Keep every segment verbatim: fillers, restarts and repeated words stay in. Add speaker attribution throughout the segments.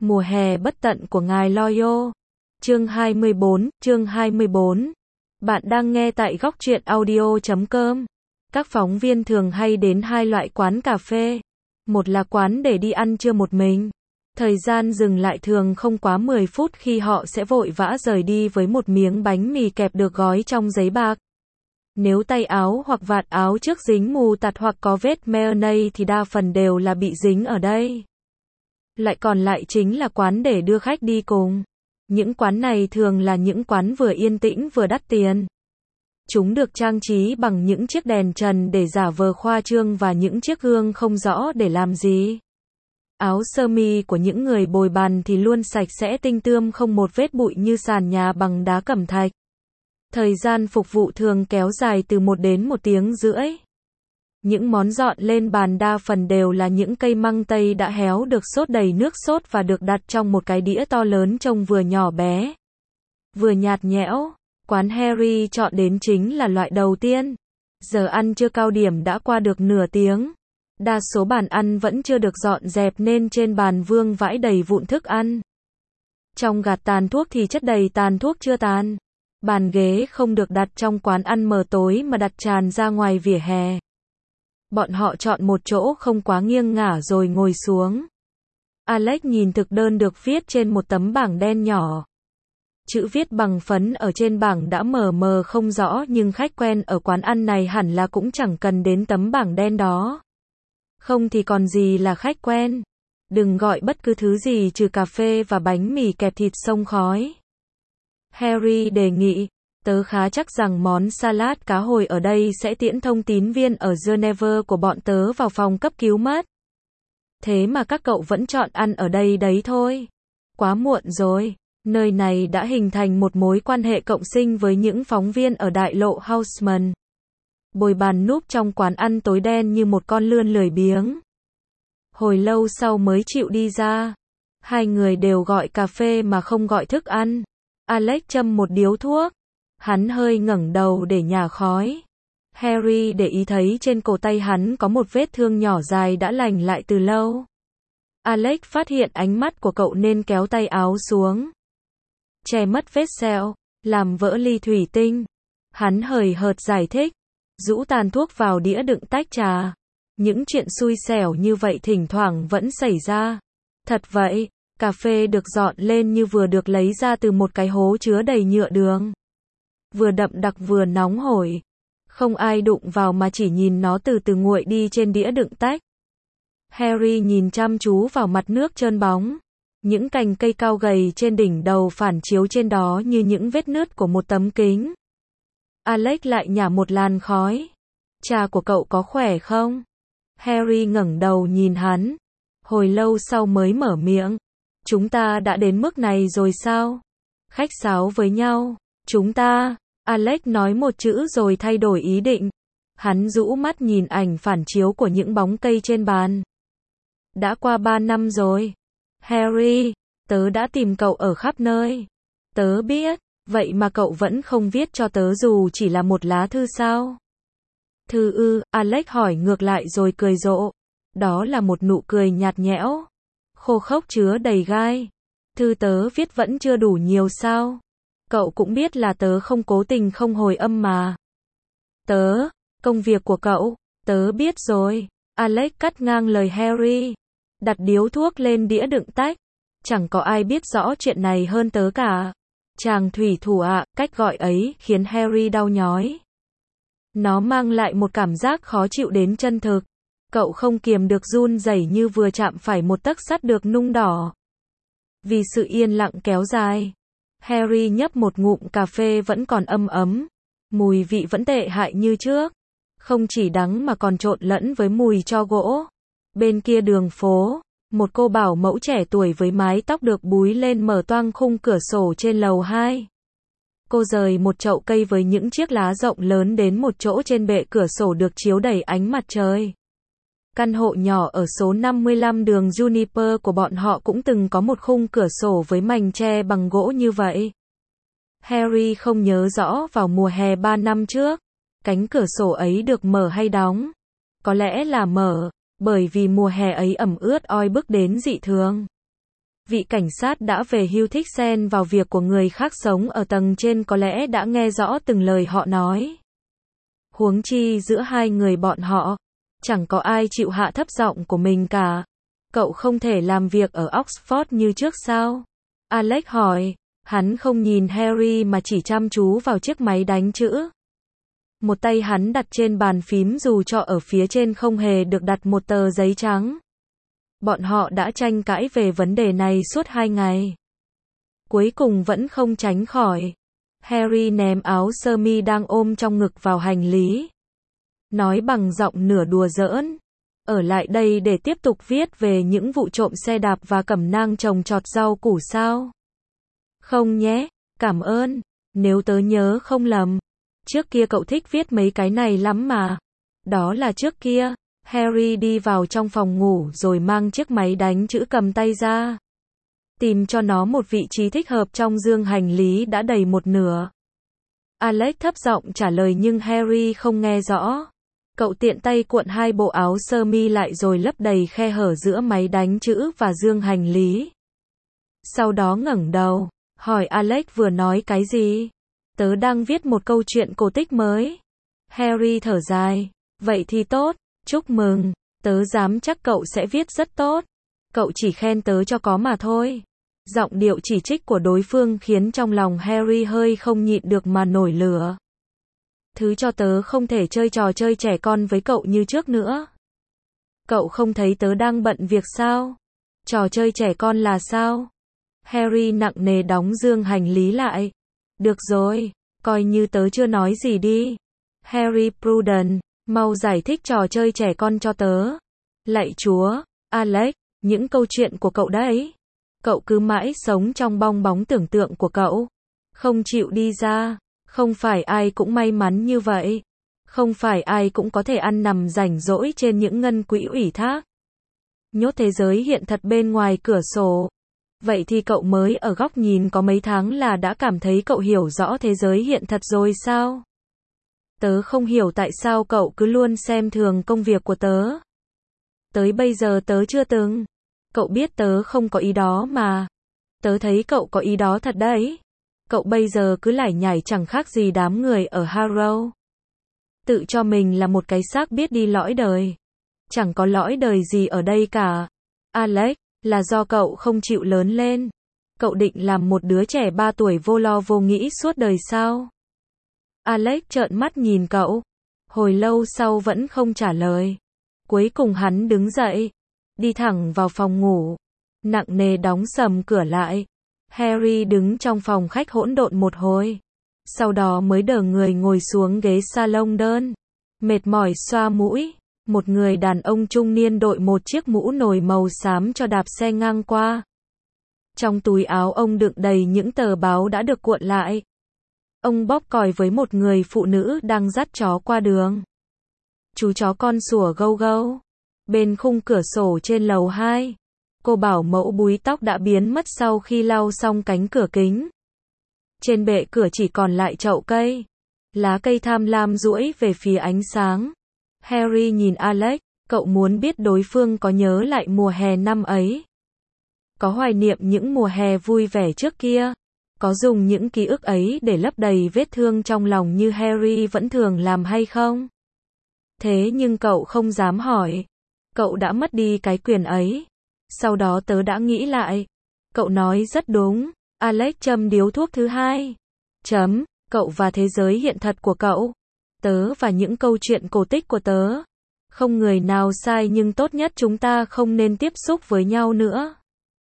Speaker 1: Mùa hè bất tận của ngài Loyo. Chương hai mươi bốn, chương hai mươi bốn. Bạn đang nghe tại góc truyện audio chấm com. Các phóng viên thường hay đến hai loại quán cà phê. Một là quán để đi ăn trưa một mình. Thời gian dừng lại thường không quá mười phút khi họ sẽ vội vã rời đi với một miếng bánh mì kẹp được gói trong giấy bạc. Nếu tay áo hoặc vạt áo trước dính mù tạt hoặc có vết mayonnaise thì đa phần đều là bị dính ở đây. Lại còn lại chính là quán để đưa khách đi cùng. Những quán này thường là những quán vừa yên tĩnh vừa đắt tiền. Chúng được trang trí bằng những chiếc đèn trần để giả vờ khoa trương và những chiếc gương không rõ để làm gì. Áo sơ mi của những người bồi bàn thì luôn sạch sẽ tinh tươm không một vết bụi như sàn nhà bằng đá cẩm thạch. Thời gian phục vụ thường kéo dài từ một đến một tiếng rưỡi. Những món dọn lên bàn đa phần đều là những cây măng tây đã héo được sốt đầy nước sốt và được đặt trong một cái đĩa to lớn trông vừa nhỏ bé, vừa nhạt nhẽo. Quán Harry chọn đến chính là loại đầu tiên. Giờ ăn trưa cao điểm đã qua được nửa tiếng. Đa số bàn ăn vẫn chưa được dọn dẹp nên trên bàn vương vãi đầy vụn thức ăn. Trong gạt tàn thuốc thì chất đầy tàn thuốc chưa tàn. Bàn ghế không được đặt trong quán ăn mờ tối mà đặt tràn ra ngoài vỉa hè. Bọn họ chọn một chỗ không quá nghiêng ngả rồi ngồi xuống. Alex nhìn thực đơn được viết trên một tấm bảng đen nhỏ. Chữ viết bằng phấn ở trên bảng đã mờ mờ không rõ nhưng khách quen ở quán ăn này hẳn là cũng chẳng cần đến tấm bảng đen đó. Không thì còn gì là khách quen. Đừng gọi bất cứ thứ gì trừ cà phê và bánh mì kẹp thịt xông khói. Harry đề nghị. Tớ khá chắc rằng món salad cá hồi ở đây sẽ tiễn thông tín viên ở Geneva của bọn tớ vào phòng cấp cứu mất. Thế mà các cậu vẫn chọn ăn ở đây đấy thôi. Quá muộn rồi. Nơi này đã hình thành một mối quan hệ cộng sinh với những phóng viên ở đại lộ Haussmann. Bồi bàn núp trong quán ăn tối đen như một con lươn lười biếng. Hồi lâu sau mới chịu đi ra. Hai người đều gọi cà phê mà không gọi thức ăn. Alex châm một điếu thuốc. Hắn hơi ngẩng đầu để nhả khói. Harry để ý thấy trên cổ tay hắn có một vết thương nhỏ dài đã lành lại từ lâu. Alex phát hiện ánh mắt của cậu nên kéo tay áo xuống, che mất vết sẹo, làm vỡ ly thủy tinh. Hắn hời hợt giải thích, rũ tàn thuốc vào đĩa đựng tách trà. Những chuyện xui xẻo như vậy thỉnh thoảng vẫn xảy ra. Thật vậy, cà phê được dọn lên như vừa được lấy ra từ một cái hố chứa đầy nhựa đường. Vừa đậm đặc vừa nóng hổi. Không ai đụng vào mà chỉ nhìn nó từ từ nguội đi trên đĩa đựng tách. Harry nhìn chăm chú vào mặt nước trơn bóng. Những cành cây cao gầy trên đỉnh đầu phản chiếu trên đó như những vết nứt của một tấm kính. Alex lại nhả một làn khói. Trà của cậu có khỏe không? Harry ngẩng đầu nhìn hắn. Hồi lâu sau mới mở miệng. Chúng ta đã đến mức này rồi sao? Khách sáo với nhau. Chúng ta. Alex nói một chữ rồi thay đổi ý định. Hắn rũ mắt nhìn ảnh phản chiếu của những bóng cây trên bàn. Đã qua ba năm rồi. Harry, tớ đã tìm cậu ở khắp nơi. Tớ biết, vậy mà cậu vẫn không viết cho tớ dù chỉ là một lá thư sao? Thư ư, Alex hỏi ngược lại rồi cười rộ. Đó là một nụ cười nhạt nhẽo, khô khốc chứa đầy gai. Thư tớ viết vẫn chưa đủ nhiều sao? Cậu cũng biết là tớ không cố tình không hồi âm mà. Tớ, công việc của cậu, tớ biết rồi. Alex cắt ngang lời Harry. Đặt điếu thuốc lên đĩa đựng tách. Chẳng có ai biết rõ chuyện này hơn tớ cả. Chàng thủy thủ ạ, cách gọi ấy khiến Harry đau nhói. Nó mang lại một cảm giác khó chịu đến chân thực. Cậu không kiềm được run rẩy như vừa chạm phải một tấc sắt được nung đỏ. Vì sự yên lặng kéo dài, Harry nhấp một ngụm cà phê vẫn còn âm ấm. Mùi vị vẫn tệ hại như trước. Không chỉ đắng mà còn trộn lẫn với mùi tro gỗ. Bên kia đường phố, một cô bảo mẫu trẻ tuổi với mái tóc được búi lên mở toang khung cửa sổ trên lầu hai. Cô rời một chậu cây với những chiếc lá rộng lớn đến một chỗ trên bệ cửa sổ được chiếu đầy ánh mặt trời. Căn hộ nhỏ ở số năm mươi lăm đường Juniper của bọn họ cũng từng có một khung cửa sổ với mành tre bằng gỗ như vậy. Harry không nhớ rõ vào mùa hè ba năm trước, cánh cửa sổ ấy được mở hay đóng. Có lẽ là mở, bởi vì mùa hè ấy ẩm ướt oi bức đến dị thường. Vị cảnh sát đã về hưu thích xen vào việc của người khác sống ở tầng trên có lẽ đã nghe rõ từng lời họ nói. Huống chi giữa hai người bọn họ, chẳng có ai chịu hạ thấp giọng của mình cả. Cậu không thể làm việc ở Oxford như trước sao? Alex hỏi. Hắn không nhìn Harry mà chỉ chăm chú vào chiếc máy đánh chữ. Một tay hắn đặt trên bàn phím dù cho ở phía trên không hề được đặt một tờ giấy trắng. Bọn họ đã tranh cãi về vấn đề này suốt hai ngày. Cuối cùng vẫn không tránh khỏi. Harry ném áo sơ mi đang ôm trong ngực vào hành lý. Nói bằng giọng nửa đùa giỡn. Ở lại đây để tiếp tục viết về những vụ trộm xe đạp và cẩm nang trồng trọt rau củ sao? Không nhé, cảm ơn. Nếu tớ nhớ không lầm. Trước kia cậu thích viết mấy cái này lắm mà. Đó là trước kia. Harry đi vào trong phòng ngủ rồi mang chiếc máy đánh chữ cầm tay ra. Tìm cho nó một vị trí thích hợp trong dương hành lý đã đầy một nửa. Alex thấp giọng trả lời nhưng Harry không nghe rõ. Cậu tiện tay cuộn hai bộ áo sơ mi lại rồi lấp đầy khe hở giữa máy đánh chữ và dương hành lý. Sau đó ngẩng đầu, hỏi Alex vừa nói cái gì? Tớ đang viết một câu chuyện cổ tích mới. Harry thở dài. Vậy thì tốt, chúc mừng, tớ dám chắc cậu sẽ viết rất tốt. Cậu chỉ khen tớ cho có mà thôi. Giọng điệu chỉ trích của đối phương khiến trong lòng Harry hơi không nhịn được mà nổi lửa. Thứ cho tớ không thể chơi trò chơi trẻ con với cậu như trước nữa. Cậu không thấy tớ đang bận việc sao? Trò chơi trẻ con là sao? Harry nặng nề đóng dương hành lý lại. Được rồi, coi như tớ chưa nói gì đi. Harry Prudence, mau giải thích trò chơi trẻ con cho tớ. Lạy chúa, Alex, những câu chuyện của cậu đấy. Cậu cứ mãi sống trong bong bóng tưởng tượng của cậu. Không chịu đi ra. Không phải ai cũng may mắn như vậy. Không phải ai cũng có thể ăn nằm rảnh rỗi trên những ngân quỹ ủy thác. Nhốt thế giới hiện thật bên ngoài cửa sổ. Vậy thì cậu mới ở góc nhìn có mấy tháng là đã cảm thấy cậu hiểu rõ thế giới hiện thật rồi sao? Tớ không hiểu tại sao cậu cứ luôn xem thường công việc của tớ. Tới bây giờ tớ chưa từng. Cậu biết tớ không có ý đó mà. Tớ thấy cậu có ý đó thật đấy. Cậu bây giờ cứ lải nhải chẳng khác gì đám người ở Harrow. Tự cho mình là một cái xác biết đi lõi đời. Chẳng có lõi đời gì ở đây cả. Alex, là do cậu không chịu lớn lên. Cậu định làm một đứa trẻ ba tuổi vô lo vô nghĩ suốt đời sao? Alex trợn mắt nhìn cậu. Hồi lâu sau vẫn không trả lời. Cuối cùng hắn đứng dậy. Đi thẳng vào phòng ngủ. Nặng nề đóng sầm cửa lại. Harry đứng trong phòng khách hỗn độn một hồi. Sau đó mới đờ người ngồi xuống ghế salon đơn. Mệt mỏi xoa mũi. Một người đàn ông trung niên đội một chiếc mũ nồi màu xám cho đạp xe ngang qua. Trong túi áo ông đựng đầy những tờ báo đã được cuộn lại. Ông bóp còi với một người phụ nữ đang dắt chó qua đường. Chú chó con sủa gâu gâu. Bên khung cửa sổ trên lầu hai. Cô bảo mẫu búi tóc đã biến mất sau khi lau xong cánh cửa kính. Trên bệ cửa chỉ còn lại chậu cây. Lá cây tham lam duỗi về phía ánh sáng. Harry nhìn Alex, cậu muốn biết đối phương có nhớ lại mùa hè năm ấy. Có hoài niệm những mùa hè vui vẻ trước kia. Có dùng những ký ức ấy để lấp đầy vết thương trong lòng như Harry vẫn thường làm hay không? Thế nhưng cậu không dám hỏi. Cậu đã mất đi cái quyền ấy. Sau đó tớ đã nghĩ lại. Cậu nói rất đúng. Alex châm điếu thuốc thứ hai. Chấm, cậu và thế giới hiện thật của cậu. Tớ và những câu chuyện cổ tích của tớ. Không người nào sai nhưng tốt nhất chúng ta không nên tiếp xúc với nhau nữa.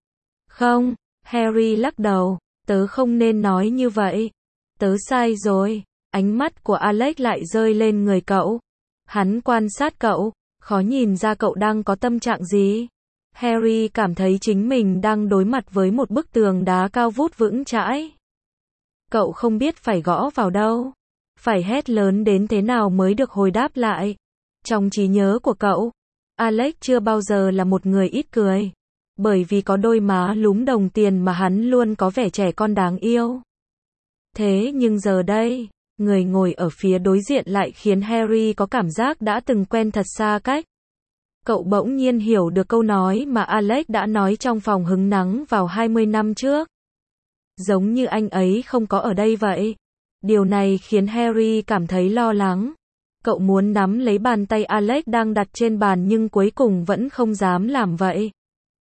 Speaker 1: Không, Harry lắc đầu. Tớ không nên nói như vậy. Tớ sai rồi. Ánh mắt của Alex lại rơi lên người cậu. Hắn quan sát cậu. Khó nhìn ra cậu đang có tâm trạng gì. Harry cảm thấy chính mình đang đối mặt với một bức tường đá cao vút vững chãi. Cậu không biết phải gõ vào đâu. Phải hét lớn đến thế nào mới được hồi đáp lại. Trong trí nhớ của cậu, Alex chưa bao giờ là một người ít cười. Bởi vì có đôi má lúm đồng tiền mà hắn luôn có vẻ trẻ con đáng yêu. Thế nhưng giờ đây, người ngồi ở phía đối diện lại khiến Harry có cảm giác đã từng quen thật xa cách. Cậu bỗng nhiên hiểu được câu nói mà Alex đã nói trong phòng hứng nắng vào hai mươi năm trước. Giống như anh ấy không có ở đây vậy. Điều này khiến Harry cảm thấy lo lắng. Cậu muốn nắm lấy bàn tay Alex đang đặt trên bàn nhưng cuối cùng vẫn không dám làm vậy.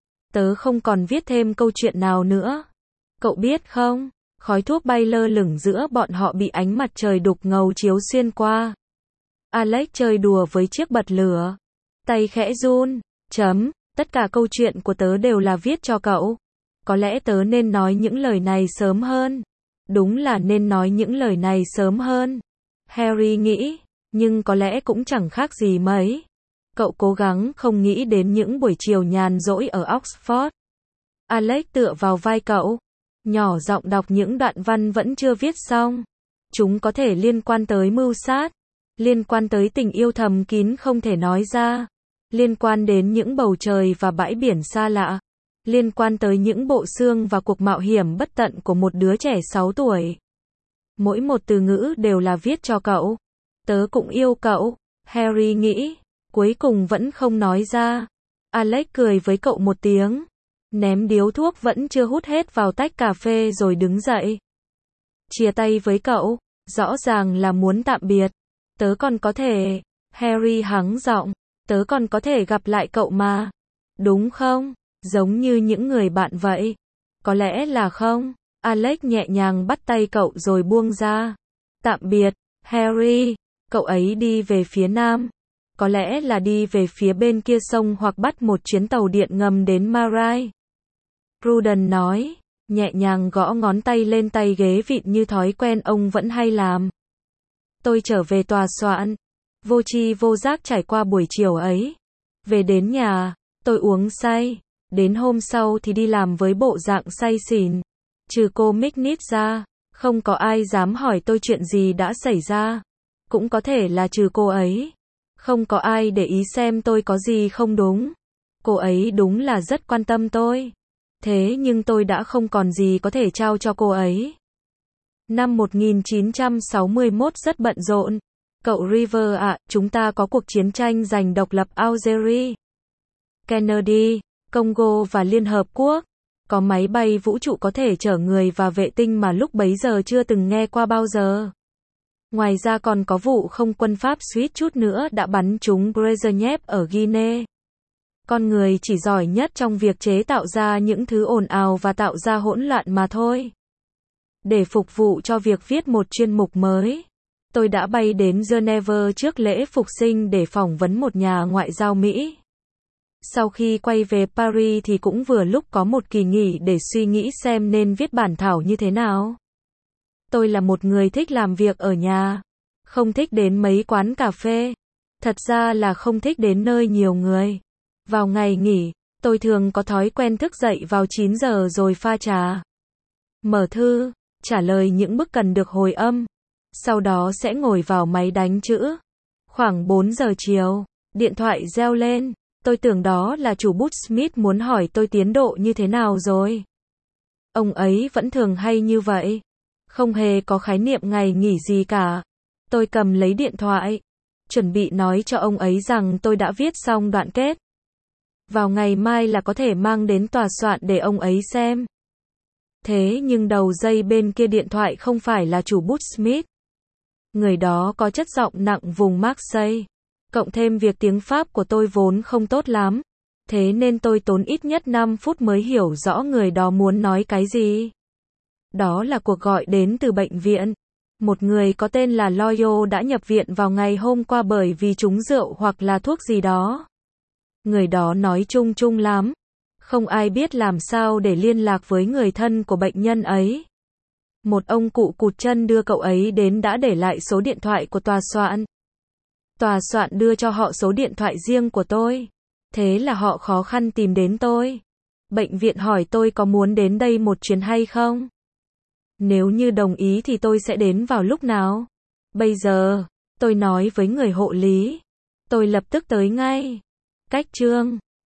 Speaker 1: Tớ không còn viết thêm câu chuyện nào nữa. Cậu biết không, khói thuốc bay lơ lửng giữa bọn họ bị ánh mặt trời đục ngầu chiếu xuyên qua. Alex chơi đùa với chiếc bật lửa. Tay khẽ run. Chấm, tất cả câu chuyện của tớ đều là viết cho cậu. Có lẽ tớ nên nói những lời này sớm hơn. Đúng là nên nói những lời này sớm hơn. Harry nghĩ, nhưng có lẽ cũng chẳng khác gì mấy. Cậu cố gắng không nghĩ đến những buổi chiều nhàn rỗi ở Oxford. Alex tựa vào vai cậu, nhỏ giọng đọc những đoạn văn vẫn chưa viết xong. Chúng có thể liên quan tới mưu sát, liên quan tới tình yêu thầm kín không thể nói ra, liên quan đến những bầu trời và bãi biển xa lạ, liên quan tới những bộ xương và cuộc mạo hiểm bất tận của một đứa trẻ sáu tuổi. Mỗi một từ ngữ đều là viết cho cậu. Tớ cũng yêu cậu, Harry nghĩ, cuối cùng vẫn không nói ra. Alex cười với cậu một tiếng, ném điếu thuốc vẫn chưa hút hết vào tách cà phê rồi đứng dậy. Chia tay với cậu, rõ ràng là muốn tạm biệt. Tớ còn có thể, Harry hắng giọng, tớ còn có thể gặp lại cậu mà. Đúng không? Giống như những người bạn vậy. Có lẽ là không. Alex nhẹ nhàng bắt tay cậu rồi buông ra. Tạm biệt, Harry. Cậu ấy đi về phía nam. Có lẽ là đi về phía bên kia sông hoặc bắt một chuyến tàu điện ngầm đến Marai. Pruden nói, nhẹ nhàng gõ ngón tay lên tay ghế vịn như thói quen ông vẫn hay làm. Tôi trở về tòa soạn. Vô tri vô giác trải qua buổi chiều ấy. Về đến nhà, tôi uống say. Đến hôm sau thì đi làm với bộ dạng say xỉn. Trừ cô McNeil ra, không có ai dám hỏi tôi chuyện gì đã xảy ra. Cũng có thể là trừ cô ấy. Không có ai để ý xem tôi có gì không đúng. Cô ấy đúng là rất quan tâm tôi. Thế nhưng tôi đã không còn gì có thể trao cho cô ấy. Năm một nghìn chín trăm sáu mươi mốt rất bận rộn. Cậu River ạ, à, chúng ta có cuộc chiến tranh giành độc lập Algeria, Kennedy, Congo và Liên Hợp Quốc. Có máy bay vũ trụ có thể chở người và vệ tinh mà lúc bấy giờ chưa từng nghe qua bao giờ. Ngoài ra còn có vụ không quân Pháp suýt chút nữa đã bắn trúng Brezhnev ở Guinea. Con người chỉ giỏi nhất trong việc chế tạo ra những thứ ồn ào và tạo ra hỗn loạn mà thôi. Để phục vụ cho việc viết một chuyên mục mới, tôi đã bay đến Geneva trước lễ phục sinh để phỏng vấn một nhà ngoại giao Mỹ. Sau khi quay về Paris thì cũng vừa lúc có một kỳ nghỉ để suy nghĩ xem nên viết bản thảo như thế nào. Tôi là một người thích làm việc ở nhà, không thích đến mấy quán cà phê. Thật ra là không thích đến nơi nhiều người. Vào ngày nghỉ, tôi thường có thói quen thức dậy vào chín giờ rồi pha trà, mở thư, trả lời những bức cần được hồi âm. Sau đó sẽ ngồi vào máy đánh chữ. Khoảng bốn giờ chiều, điện thoại reo lên. Tôi tưởng đó là chủ bút Smith muốn hỏi tôi tiến độ như thế nào rồi. Ông ấy vẫn thường hay như vậy. Không hề có khái niệm ngày nghỉ gì cả. Tôi cầm lấy điện thoại, chuẩn bị nói cho ông ấy rằng tôi đã viết xong đoạn kết. Vào ngày mai là có thể mang đến tòa soạn để ông ấy xem. Thế nhưng đầu dây bên kia điện thoại không phải là chủ bút Smith. Người đó có chất giọng nặng vùng Marseille. Cộng thêm việc tiếng Pháp của tôi vốn không tốt lắm. Thế nên tôi tốn ít nhất năm phút mới hiểu rõ người đó muốn nói cái gì. Đó là cuộc gọi đến từ bệnh viện. Một người có tên là Loyo đã nhập viện vào ngày hôm qua bởi vì trúng rượu hoặc là thuốc gì đó. Người đó nói chung chung lắm. Không ai biết làm sao để liên lạc với người thân của bệnh nhân ấy. Một ông cụ cụt chân đưa cậu ấy đến đã để lại số điện thoại của tòa soạn. Tòa soạn đưa cho họ số điện thoại riêng của tôi. Thế là họ khó khăn tìm đến tôi. Bệnh viện hỏi tôi có muốn đến đây một chuyến hay không? Nếu như đồng ý thì tôi sẽ đến vào lúc nào? Bây giờ, tôi nói với người hộ lý. Tôi lập tức tới ngay. Cách chương